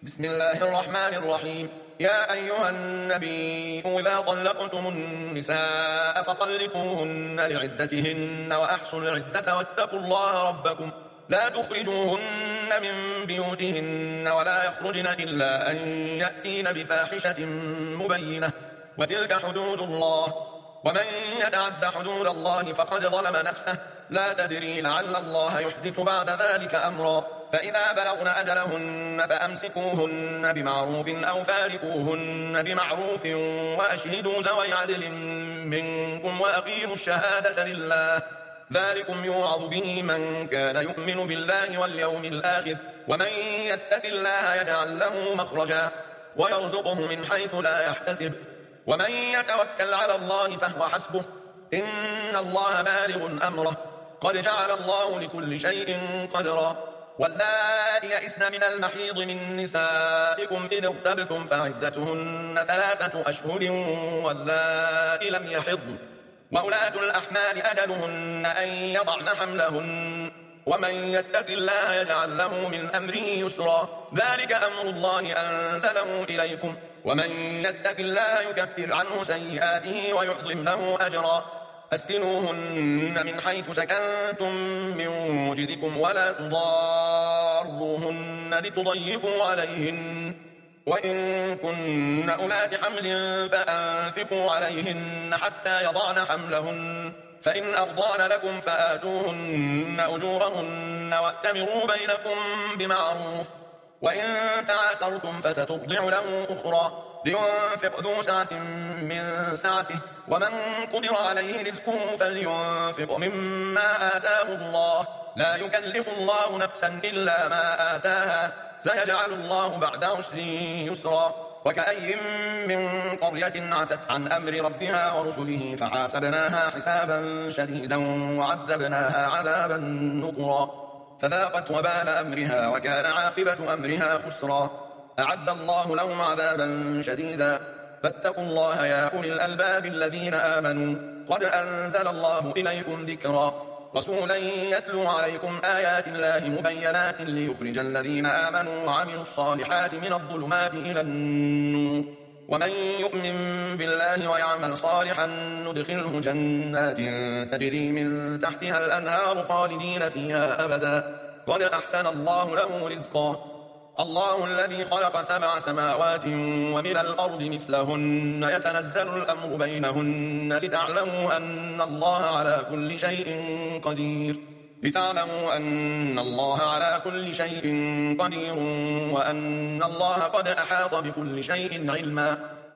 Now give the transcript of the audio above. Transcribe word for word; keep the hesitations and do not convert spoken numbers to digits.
بسم الله الرحمن الرحيم. يا أيها النبي إذا طلقتم النساء فطلقوهن لعدتهن وأحصوا العدة واتقوا الله ربكم لا تخرجوهن من بيوتهن ولا يخرجن إلا أن يأتين بفاحشة مبينة وتلك حدود الله ومن يتعد حدود الله فقد ظلم نفسه لا تدري لعل الله يحدث بعد ذلك أمرا. فإذا بلغن أجلهن فأمسكوهن بمعروف أو فارقوهن بمعروف وأشهدوا ذوي عدل منكم وأقيموا الشهادة لله ذلكم يوعظ به من كان يؤمن بالله واليوم الآخر ومن يتق الله يجعل له مخرجا ويرزقه من حيث لا يحتسب ومن يتوكل على الله فهو حسبه إن الله بالغ أمره قد جعل الله لكل شيء قدرا. واللائي يئسن من المحيض من نسائكم إن ارتبتم فعدتهن ثلاثة أشهر واللائي لم يحضن وأولاة الأحمال أجلهن أن يضعن حملهن ومن يتق الله يجعل له من أمره يسرا ذلك أمر الله أنزله إليكم ومن يتق الله يكفر عنه سيئاته ويعظم له أجرا. أسكنوهن من حيث سكنتم من وجدكم ولا تضاروهن لتضيقوا عليهن وإن كن أولات حمل فأنفقوا عليهن حتى يضعن حملهن فإن أرضعن لكم فآتوهن أجورهن وأتمروا بينكم بمعروف وإن تعاسرتم فسترضع له أخرى لينفق ذو سعة من سعته ومن قدر عليه رزقه فلينفق مما آتاه الله لا يكلف الله نفسا إلا ما آتاها سيجعل الله بعد عسر يسرا. وكأي من قرية عتت عن أمر ربها ورسله فحاسبناها حسابا شديدا وعذبناها عذابا نكرا فذاقت وبال أمرها وكان عاقبة أمرها خسرا. أعد الله لهم عذابا شديدا فاتقوا الله يا أولي الألباب الذين آمنوا قد أنزل الله إليكم ذكرا رسولا يتلو عليكم آيات الله مبينات ليخرج الذين آمنوا وعملوا الصالحات من الظلمات إلى النور ومن يؤمن بالله ويعمل صالحا ندخله جنات تجري من تحتها الأنهار خالدين فيها أبدا قد أحسن الله له رزقا. الله الذي خلق سبع سماوات ومن الأرض مثلهن يتنزل الأمر بينهن لتعلموا أن الله على كل شيء قدير لتعلموا أن الله على كل شيء قدير وأن الله قد أحاط بكل شيء علما.